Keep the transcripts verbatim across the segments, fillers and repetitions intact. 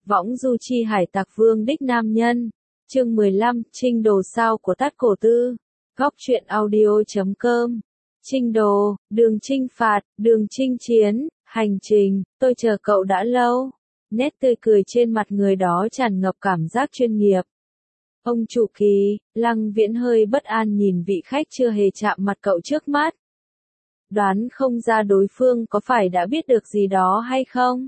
Võng du chi hải tặc vương đích nam nhân. Chương mười lăm, Trinh đồ sao của Tát Cổ Tư. Góc truyện audio chấm com. Trinh đồ, đường chinh phạt, đường chinh chiến, hành trình, tôi chờ cậu đã lâu. Nét tươi cười trên mặt người đó tràn ngập cảm giác chuyên nghiệp. Ông chủ Kỳ, Lăng Viễn hơi bất an nhìn vị khách chưa hề chạm mặt cậu trước mắt. Đoán không ra đối phương có phải đã biết được gì đó hay không?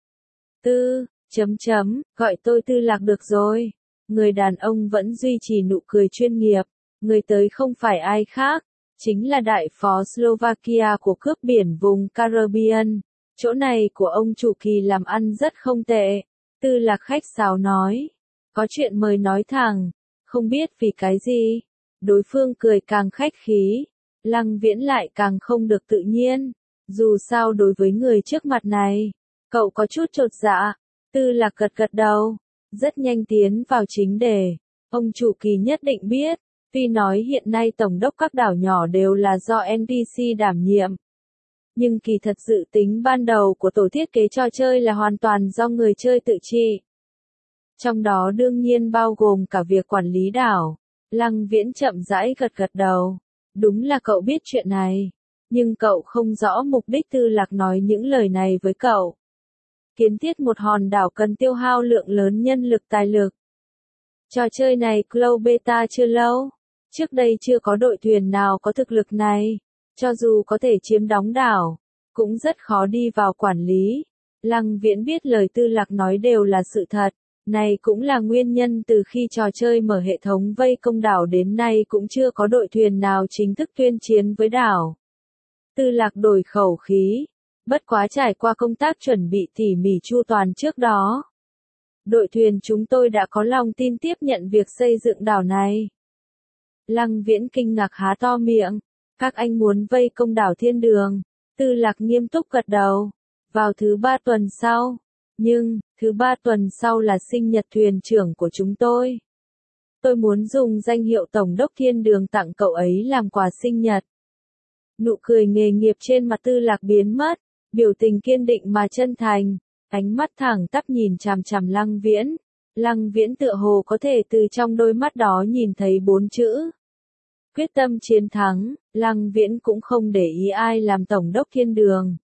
Tư, chấm chấm, gọi tôi Tư Lạc được rồi. Người đàn ông vẫn duy trì nụ cười chuyên nghiệp. Người tới không phải ai khác, chính là đại phó Slovakia của cướp biển vùng Caribbean. Chỗ này của ông chủ Kỳ làm ăn rất không tệ. Tư Lạc khách sáo nói. Có chuyện mời nói thẳng, không biết vì cái gì. Đối phương cười càng khách khí. Lăng Viễn lại càng không được tự nhiên. Dù sao đối với người trước mặt này, cậu có chút chột dạ. Tư Lạc gật gật đầu, rất nhanh tiến vào chính đề. Ông chủ Kỳ nhất định biết, tuy nói hiện nay tổng đốc các đảo nhỏ đều là do en pê xê đảm nhiệm. Nhưng kỳ thật dự tính ban đầu của tổ thiết kế trò chơi là hoàn toàn do người chơi tự trị. Trong đó đương nhiên bao gồm cả việc quản lý đảo. Lăng Viễn chậm rãi gật gật đầu. Đúng là cậu biết chuyện này. Nhưng cậu không rõ mục đích Tư Lạc nói những lời này với cậu. Kiến thiết một hòn đảo cần tiêu hao lượng lớn nhân lực tài lực. Trò chơi này close beta chưa lâu. Trước đây chưa có đội thuyền nào có thực lực này. Cho dù có thể chiếm đóng đảo, cũng rất khó đi vào quản lý. Lăng Viễn biết lời Tư Lạc nói đều là sự thật. Này cũng là nguyên nhân từ khi trò chơi mở hệ thống vây công đảo đến nay cũng chưa có đội thuyền nào chính thức tuyên chiến với đảo. Tư Lạc đổi khẩu khí. Bất quá trải qua công tác chuẩn bị tỉ mỉ chu toàn trước đó. Đội thuyền chúng tôi đã có lòng tin tiếp nhận việc xây dựng đảo này. Lăng Viễn kinh ngạc há to miệng. Các anh muốn vây công đảo Thiên Đường. Tư Lạc nghiêm túc gật đầu. Vào thứ ba tuần sau. Nhưng, thứ ba tuần sau là sinh nhật thuyền trưởng của chúng tôi. Tôi muốn dùng danh hiệu Tổng đốc Thiên Đường tặng cậu ấy làm quà sinh nhật. Nụ cười nghề nghiệp trên mặt Tư Lạc biến mất. Biểu tình kiên định mà chân thành. Ánh mắt thẳng tắp nhìn chằm chằm Lăng Viễn. Lăng Viễn tựa hồ có thể từ trong đôi mắt đó nhìn thấy bốn chữ. Quyết tâm chiến thắng. Lăng Viễn cũng không để ý ai làm Tổng đốc Thiên Đường.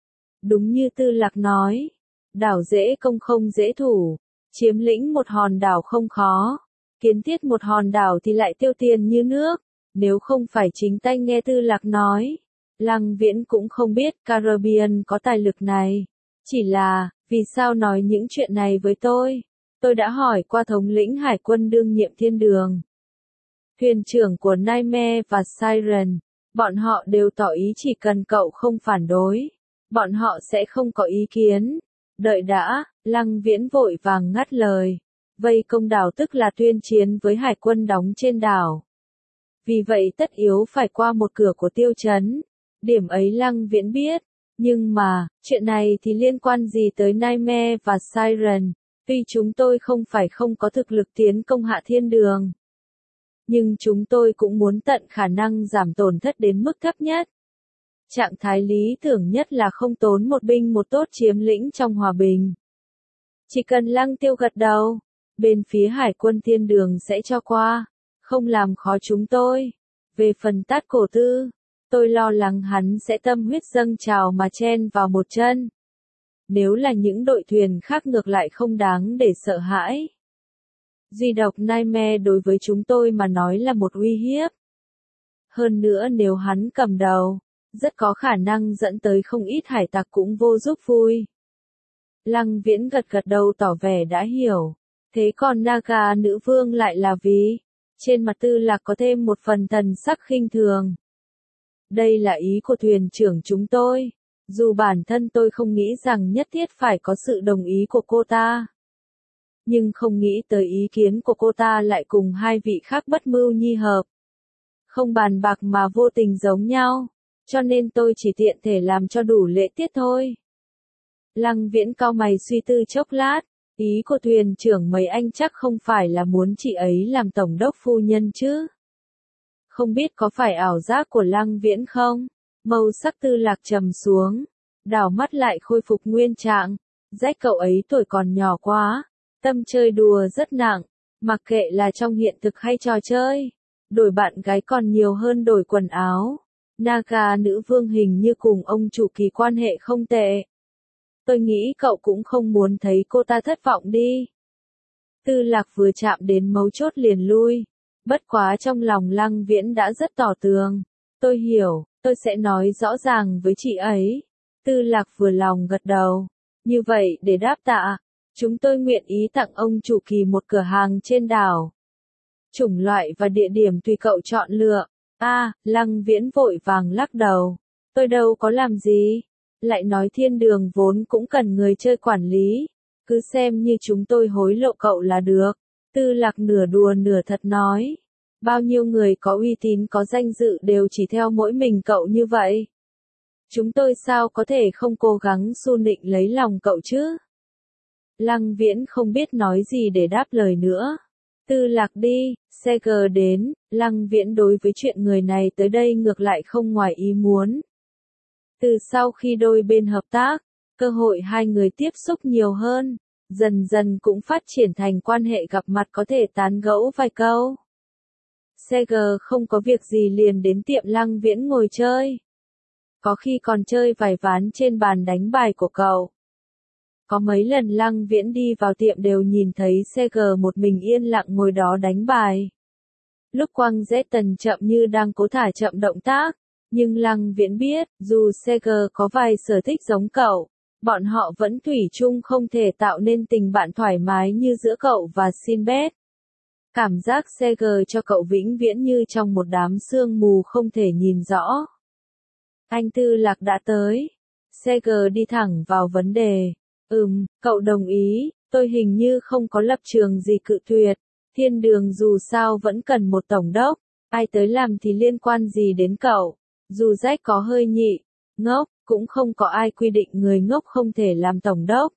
Đúng như Tư Lạc nói. Đảo dễ công không dễ thủ. Chiếm lĩnh một hòn đảo không khó. Kiến thiết một hòn đảo thì lại tiêu tiền như nước. Nếu không phải chính tay nghe Tư Lạc nói, Lăng Viễn cũng không biết Caribbean có tài lực này. Chỉ là, vì sao nói những chuyện này với tôi? Tôi đã hỏi qua thống lĩnh hải quân đương nhiệm Thiên Đường. Thuyền trưởng của Nightmare và Siren. Bọn họ đều tỏ ý chỉ cần cậu không phản đối. Bọn họ sẽ không có ý kiến. Đợi đã, Lăng Viễn vội vàng ngắt lời. Vây công đảo tức là tuyên chiến với hải quân đóng trên đảo. Vì vậy tất yếu phải qua một cửa của tiêu trấn. Điểm ấy Lăng Viễn biết. Nhưng mà, chuyện này thì liên quan gì tới Nightmare và Siren? Tuy chúng tôi không phải không có thực lực tiến công hạ Thiên Đường. Nhưng chúng tôi cũng muốn tận khả năng giảm tổn thất đến mức thấp nhất. Trạng thái lý tưởng nhất là không tốn một binh một tốt chiếm lĩnh trong hòa bình. Chỉ cần Lăng Tiêu gật đầu, bên phía hải quân Thiên Đường sẽ cho qua, không làm khó chúng tôi. Về phần Tát Cổ Tư, tôi lo lắng hắn sẽ tâm huyết dâng trào mà chen vào một chân. Nếu là những đội thuyền khác ngược lại không đáng để sợ hãi. Duy độc Nightmare đối với chúng tôi mà nói là một uy hiếp. Hơn nữa nếu hắn cầm đầu, rất có khả năng dẫn tới không ít hải tặc cũng vô giúp vui. Lăng Viễn gật gật đầu tỏ vẻ đã hiểu. Thế còn Naga nữ vương lại là vì? Trên mặt Tư Lạc có thêm một phần thần sắc khinh thường. Đây là ý của thuyền trưởng chúng tôi. Dù bản thân tôi không nghĩ rằng nhất thiết phải có sự đồng ý của cô ta. Nhưng không nghĩ tới ý kiến của cô ta lại cùng hai vị khác bất mưu nhi hợp. Không bàn bạc mà vô tình giống nhau. Cho nên tôi chỉ tiện thể làm cho đủ lễ tiết thôi. Lăng Viễn cau mày suy tư chốc lát. Ý của thuyền trưởng mấy anh chắc không phải là muốn chị ấy làm tổng đốc phu nhân chứ. Không biết có phải ảo giác của Lăng Viễn không? Màu sắc Tư Lạc trầm xuống. Đảo mắt lại khôi phục nguyên trạng. Rách cậu ấy tuổi còn nhỏ quá, tâm chơi đùa rất nặng, mặc kệ là trong hiện thực hay trò chơi. Đổi bạn gái còn nhiều hơn đổi quần áo. Naga nữ vương hình như cùng ông chủ Kỳ quan hệ không tệ. Tôi nghĩ cậu cũng không muốn thấy cô ta thất vọng đi. Tư Lạc vừa chạm đến mấu chốt liền lui. Bất quá trong lòng Lăng Viễn đã rất tỏ tường. Tôi hiểu, tôi sẽ nói rõ ràng với chị ấy. Tư Lạc vừa lòng gật đầu. Như vậy để đáp tạ, chúng tôi nguyện ý tặng ông chủ Kỳ một cửa hàng trên đảo. Chủng loại và địa điểm tùy cậu chọn lựa. A, à, Lăng Viễn vội vàng lắc đầu. Tôi đâu có làm gì. Lại nói thiên đường vốn cũng cần người chơi quản lý. Cứ xem như chúng tôi hối lộ cậu là được. Tư Lạc nửa đùa nửa thật nói. Bao nhiêu người có uy tín có danh dự đều chỉ theo mỗi mình cậu như vậy. Chúng tôi sao có thể không cố gắng su nịnh lấy lòng cậu chứ? Lăng Viễn không biết nói gì để đáp lời nữa. Tư Lạc đi, xe gờ đến, Lăng Viễn đối với chuyện người này tới đây ngược lại không ngoài ý muốn. Từ sau khi đôi bên hợp tác, cơ hội hai người tiếp xúc nhiều hơn, dần dần cũng phát triển thành quan hệ gặp mặt có thể tán gẫu vài câu. xê giê không có việc gì liền đến tiệm Lăng Viễn ngồi chơi. Có khi còn chơi vài ván trên bàn đánh bài của cậu. Có mấy lần Lăng Viễn đi vào tiệm đều nhìn thấy xê giê một mình yên lặng ngồi đó đánh bài. Lúc Quang Dễ Tần chậm như đang cố thả chậm động tác, nhưng Lăng Viễn biết, dù xê giê có vài sở thích giống cậu, bọn họ vẫn thủy chung không thể tạo nên tình bạn thoải mái như giữa cậu và Sinbad. Cảm giác xê giê cho cậu vĩnh viễn như trong một đám sương mù không thể nhìn rõ. Anh Tư Lạc đã tới. xê giê đi thẳng vào vấn đề. Ừm, cậu đồng ý, tôi hình như không có lập trường gì cự tuyệt. Thiên đường dù sao vẫn cần một tổng đốc. Ai tới làm thì liên quan gì đến cậu. Dù Jack có hơi nhị, ngốc, cũng không có ai quy định người ngốc không thể làm tổng đốc.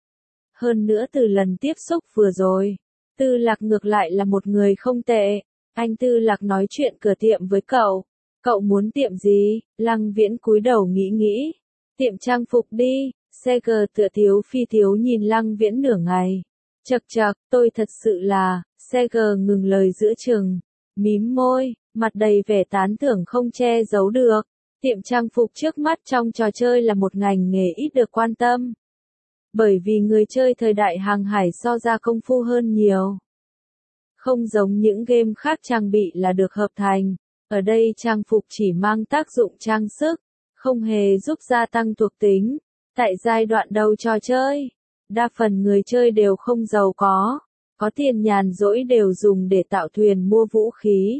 Hơn nữa từ lần tiếp xúc vừa rồi, Tư Lạc ngược lại là một người không tệ. Anh Tư Lạc nói chuyện cửa tiệm với cậu. Cậu muốn tiệm gì? Lăng Viễn cúi đầu nghĩ nghĩ. Tiệm trang phục đi. xê giê tựa thiếu phi thiếu nhìn Lăng Viễn nửa ngày. Chậc chậc, tôi thật sự là, xê giê ngừng lời giữa chừng. Mím môi, mặt đầy vẻ tán thưởng không che giấu được. Tiệm trang phục trước mắt trong trò chơi là một ngành nghề ít được quan tâm. Bởi vì người chơi thời đại hàng hải so ra công phu hơn nhiều. Không giống những game khác trang bị là được hợp thành. Ở đây trang phục chỉ mang tác dụng trang sức, không hề giúp gia tăng thuộc tính. Tại giai đoạn đầu trò chơi, đa phần người chơi đều không giàu có, có tiền nhàn rỗi đều dùng để tạo thuyền mua vũ khí.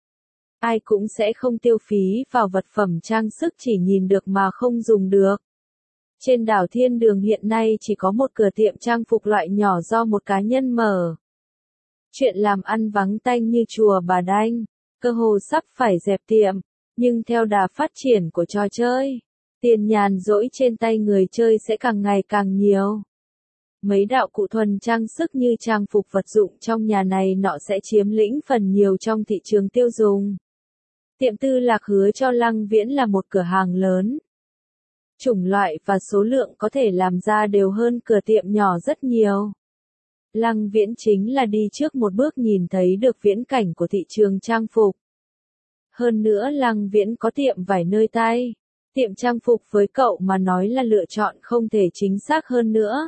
Ai cũng sẽ không tiêu phí vào vật phẩm trang sức chỉ nhìn được mà không dùng được. Trên đảo Thiên Đường hiện nay chỉ có một cửa tiệm trang phục loại nhỏ do một cá nhân mở. Chuyện làm ăn vắng tanh như chùa Bà Đanh, cơ hồ sắp phải dẹp tiệm, nhưng theo đà phát triển của trò chơi, tiền nhàn rỗi trên tay người chơi sẽ càng ngày càng nhiều. Mấy đạo cụ thuần trang sức như trang phục vật dụng trong nhà này nọ sẽ chiếm lĩnh phần nhiều trong thị trường tiêu dùng. Tiệm Tư Lạc hứa cho Lăng Viễn là một cửa hàng lớn. Chủng loại và số lượng có thể làm ra đều hơn cửa tiệm nhỏ rất nhiều. Lăng Viễn chính là đi trước một bước nhìn thấy được viễn cảnh của thị trường trang phục. Hơn nữa Lăng Viễn có tiệm vải nơi tay. Tiệm trang phục với cậu mà nói là lựa chọn không thể chính xác hơn nữa.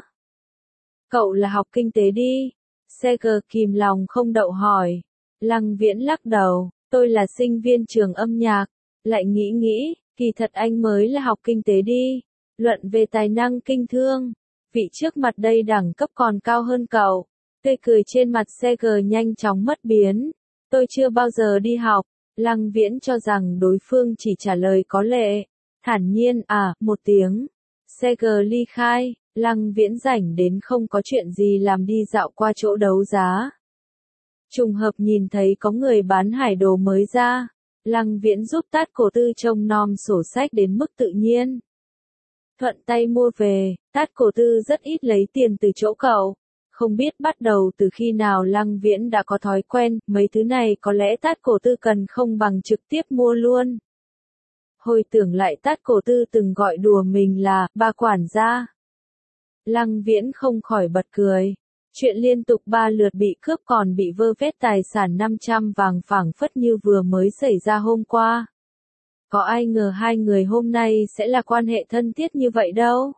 Cậu là học kinh tế đi. xê giê kìm lòng không đậu hỏi. Lăng Viễn lắc đầu, tôi là sinh viên trường âm nhạc. Lại nghĩ nghĩ, kỳ thật anh mới là học kinh tế đi. Luận về tài năng kinh thương. Vị trước mặt đây đẳng cấp còn cao hơn cậu. Tươi cười trên mặt xê giê nhanh chóng mất biến. Tôi chưa bao giờ đi học. Lăng Viễn cho rằng đối phương chỉ trả lời có lệ. Thản nhiên, à, một tiếng. xê giê ly khai, Lăng Viễn rảnh đến không có chuyện gì làm đi dạo qua chỗ đấu giá. Trùng hợp nhìn thấy có người bán hải đồ mới ra. Lăng Viễn giúp Tát Cổ Tư trông nom sổ sách đến mức tự nhiên. Thuận tay mua về, Tát Cổ Tư rất ít lấy tiền từ chỗ cậu. Không biết bắt đầu từ khi nào Lăng Viễn đã có thói quen, mấy thứ này có lẽ Tát Cổ Tư cần không bằng trực tiếp mua luôn. Hồi tưởng lại Tát Cổ Tư từng gọi đùa mình là, bà quản gia. Lăng Viễn không khỏi bật cười. Chuyện liên tục ba lượt bị cướp còn bị vơ vét tài sản năm trăm vàng phảng phất như vừa mới xảy ra hôm qua. Có ai ngờ hai người hôm nay sẽ là quan hệ thân thiết như vậy đâu.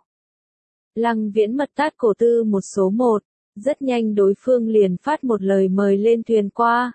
Lăng Viễn mật tát cổ tư một số một, rất nhanh đối phương liền phát một lời mời lên thuyền qua.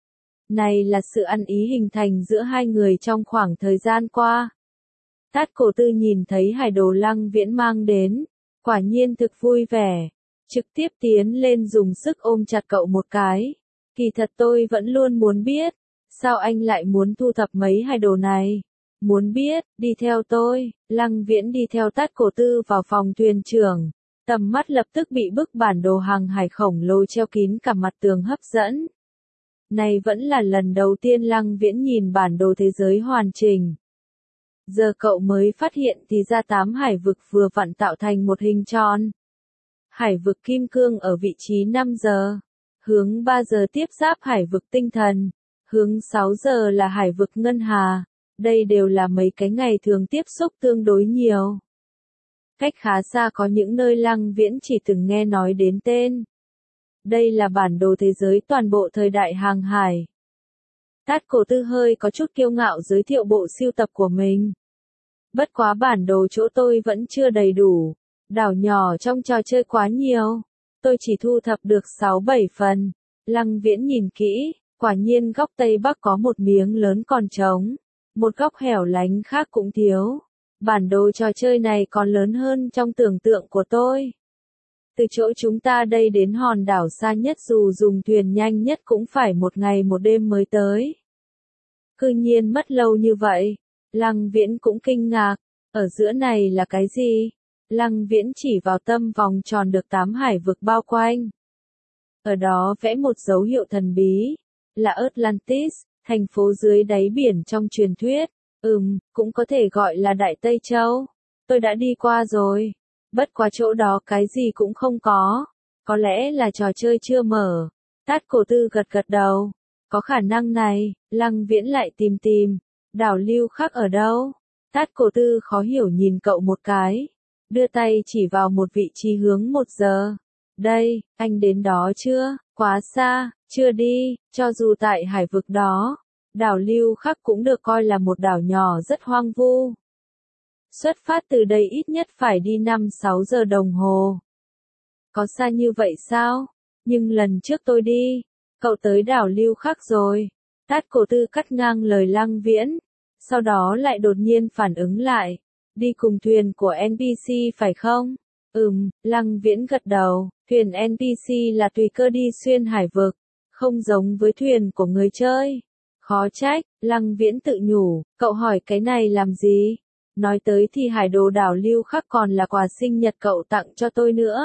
Này là sự ăn ý hình thành giữa hai người trong khoảng thời gian qua. Tát cổ tư nhìn thấy hải đồ Lăng Viễn mang đến, quả nhiên thực vui vẻ, trực tiếp tiến lên dùng sức ôm chặt cậu một cái. Kỳ thật tôi vẫn luôn muốn biết, sao anh lại muốn thu thập mấy hải đồ này? Muốn biết, đi theo tôi. Lăng Viễn đi theo Tát cổ tư vào phòng thuyền trưởng, tầm mắt lập tức bị bức bản đồ hàng hải khổng lồ treo kín cả mặt tường hấp dẫn. Này vẫn là lần đầu tiên Lăng Viễn nhìn bản đồ thế giới hoàn chỉnh. Giờ cậu mới phát hiện thì ra tám hải vực vừa vặn tạo thành một hình tròn. Hải vực Kim Cương ở vị trí năm giờ, hướng ba giờ tiếp giáp hải vực Tinh Thần, hướng sáu giờ là hải vực Ngân Hà. Đây đều là mấy cái ngày thường tiếp xúc tương đối nhiều. Cách khá xa có những nơi Lăng Viễn chỉ từng nghe nói đến tên. Đây là bản đồ thế giới toàn bộ thời đại hàng hải. Tát cổ tư hơi có chút kiêu ngạo giới thiệu bộ sưu tập của mình. Bất quá bản đồ chỗ tôi vẫn chưa đầy đủ. Đảo nhỏ trong trò chơi quá nhiều. Tôi chỉ thu thập được sáu bảy phần. Lăng Viễn nhìn kỹ, quả nhiên góc Tây Bắc có một miếng lớn còn trống. Một góc hẻo lánh khác cũng thiếu. Bản đồ trò chơi này còn lớn hơn trong tưởng tượng của tôi. Từ chỗ chúng ta đây đến hòn đảo xa nhất dù dùng thuyền nhanh nhất cũng phải một ngày một đêm mới tới. Cư nhiên mất lâu như vậy. Lăng Viễn cũng kinh ngạc. Ở giữa này là cái gì? Lăng Viễn chỉ vào tâm vòng tròn được tám hải vực bao quanh. Ở đó vẽ một dấu hiệu thần bí. Là Atlantis, thành phố dưới đáy biển trong truyền thuyết. Ừm, cũng có thể gọi là Đại Tây Châu. Tôi đã đi qua rồi. Bất quá chỗ đó cái gì cũng không có. Có lẽ là trò chơi chưa mở. Tát cổ tư gật gật đầu. Có khả năng này. Lăng Viễn lại tìm tìm. Đảo Lưu Khắc ở đâu? Tát cổ tư khó hiểu nhìn cậu một cái. Đưa tay chỉ vào một vị trí hướng một giờ. Đây, anh đến đó chưa? Quá xa, chưa đi. Cho dù tại hải vực đó, đảo Lưu Khắc cũng được coi là một đảo nhỏ rất hoang vu. Xuất phát từ đây ít nhất phải đi năm sáu giờ đồng hồ. Có xa như vậy sao? Nhưng lần trước tôi đi, cậu tới đảo Lưu Khắc rồi. Tát cổ tư cắt ngang lời Lăng Viễn. Sau đó lại đột nhiên phản ứng lại. Đi cùng thuyền của en pê xê phải không? Ừm, Lăng Viễn gật đầu. Thuyền en pê xê là tùy cơ đi xuyên hải vực. Không giống với thuyền của người chơi. Khó trách, Lăng Viễn tự nhủ. Cậu hỏi cái này làm gì? Nói tới thì hải đồ đảo Lưu Khắc còn là quà sinh nhật cậu tặng cho tôi nữa.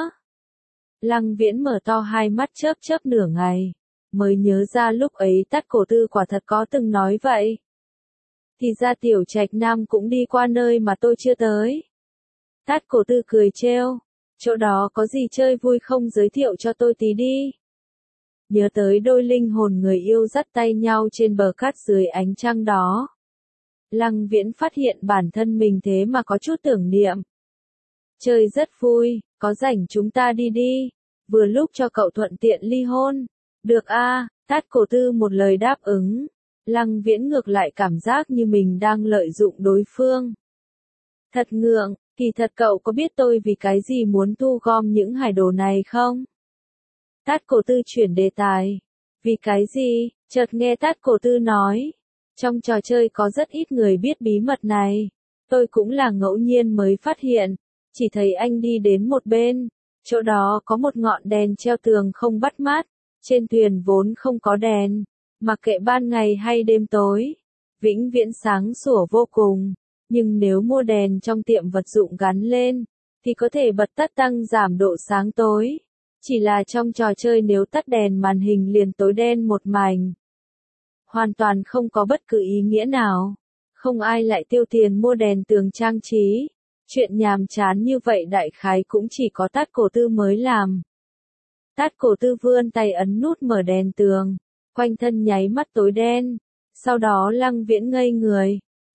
Lăng Viễn mở to hai mắt chớp chớp nửa ngày. Mới nhớ ra lúc ấy Tát cổ tư quả thật có từng nói vậy. Thì ra Tiểu Trạch Nam cũng đi qua nơi mà tôi chưa tới. Tát cổ tư cười trêu. Chỗ đó có gì chơi vui không giới thiệu cho tôi tí đi. Nhớ tới đôi linh hồn người yêu dắt tay nhau trên bờ cát dưới ánh trăng đó. Lăng Viễn phát hiện bản thân mình thế mà có chút tưởng niệm. Chơi rất vui, có rảnh chúng ta đi đi. Vừa lúc cho cậu thuận tiện ly hôn. Được a, à, Tát cổ tư một lời đáp ứng. Lăng Viễn ngược lại cảm giác như mình đang lợi dụng đối phương. Thật ngượng, kỳ thật cậu có biết tôi vì cái gì muốn thu gom những hải đồ này không? Tát cổ tư chuyển đề tài. Vì cái gì? Chợt nghe Tát cổ tư nói. Trong trò chơi có rất ít người biết bí mật này. Tôi cũng là ngẫu nhiên mới phát hiện. Chỉ thấy anh đi đến một bên. Chỗ đó có một ngọn đèn treo tường không bắt mắt. Trên thuyền vốn không có đèn. Mặc kệ ban ngày hay đêm tối. Vĩnh viễn sáng sủa vô cùng. Nhưng nếu mua đèn trong tiệm vật dụng gắn lên. Thì có thể bật tắt tăng giảm độ sáng tối. Chỉ là trong trò chơi nếu tắt đèn màn hình liền tối đen một mảnh. Hoàn toàn không có bất cứ ý nghĩa nào. Không ai lại tiêu tiền mua đèn tường trang trí. Chuyện nhàm chán như vậy đại khái cũng chỉ có Tát cổ tư mới làm. Tát cổ tư vươn tay ấn nút mở đèn tường. Quanh thân nháy mắt tối đen. Sau đó Lăng Viễn ngây người.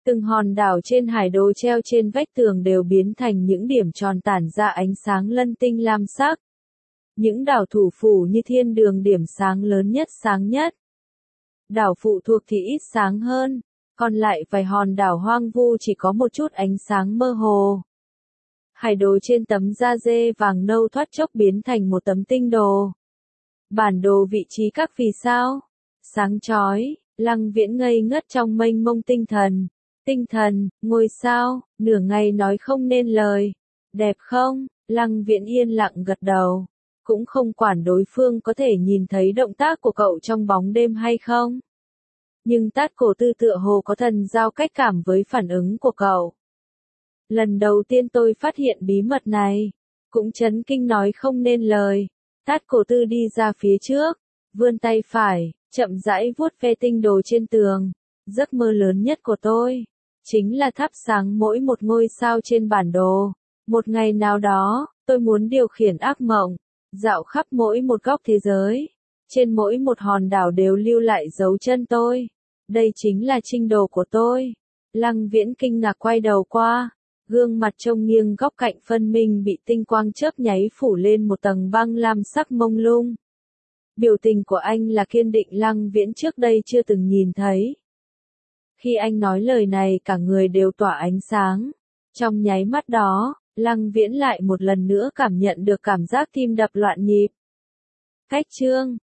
Từng hòn đảo trên hải đồ treo trên vách tường đều biến thành những điểm tròn tản ra ánh sáng lân tinh lam sắc. Những đảo thủ phủ như thiên đường điểm sáng lớn nhất sáng nhất. Đảo phụ thuộc thì ít sáng hơn, còn lại vài hòn đảo hoang vu chỉ có một chút ánh sáng mơ hồ. Hải đồ trên tấm da dê vàng nâu thoát chốc biến thành một tấm tinh đồ. Bản đồ vị trí các vì sao. Sáng chói, Lăng Viễn ngây ngất trong mênh mông tinh thần. Tinh thần, ngôi sao, nửa ngày nói không nên lời. Đẹp không? Lăng Viễn yên lặng gật đầu. Cũng không quản đối phương có thể nhìn thấy động tác của cậu trong bóng đêm hay không. Nhưng Tát Cổ Tư tựa hồ có thần giao cách cảm với phản ứng của cậu. Lần đầu tiên tôi phát hiện bí mật này, cũng chấn kinh nói không nên lời. Tát Cổ Tư đi ra phía trước, vươn tay phải, chậm rãi vuốt ve tinh đồ trên tường. Giấc mơ lớn nhất của tôi, chính là thắp sáng mỗi một ngôi sao trên bản đồ. Một ngày nào đó, tôi muốn điều khiển ác mộng, dạo khắp mỗi một góc thế giới. Trên mỗi một hòn đảo đều lưu lại dấu chân tôi. Đây chính là trinh đồ của tôi. Lăng Viễn kinh ngạc quay đầu qua. Gương mặt trông nghiêng góc cạnh phân minh bị tinh quang chớp nháy phủ lên một tầng băng lam sắc mông lung. Biểu tình của anh là kiên định Lăng Viễn trước đây chưa từng nhìn thấy. Khi anh nói lời này cả người đều tỏa ánh sáng. Trong nháy mắt đó, Lăng Viễn lại một lần nữa cảm nhận được cảm giác tim đập loạn nhịp. Cách chương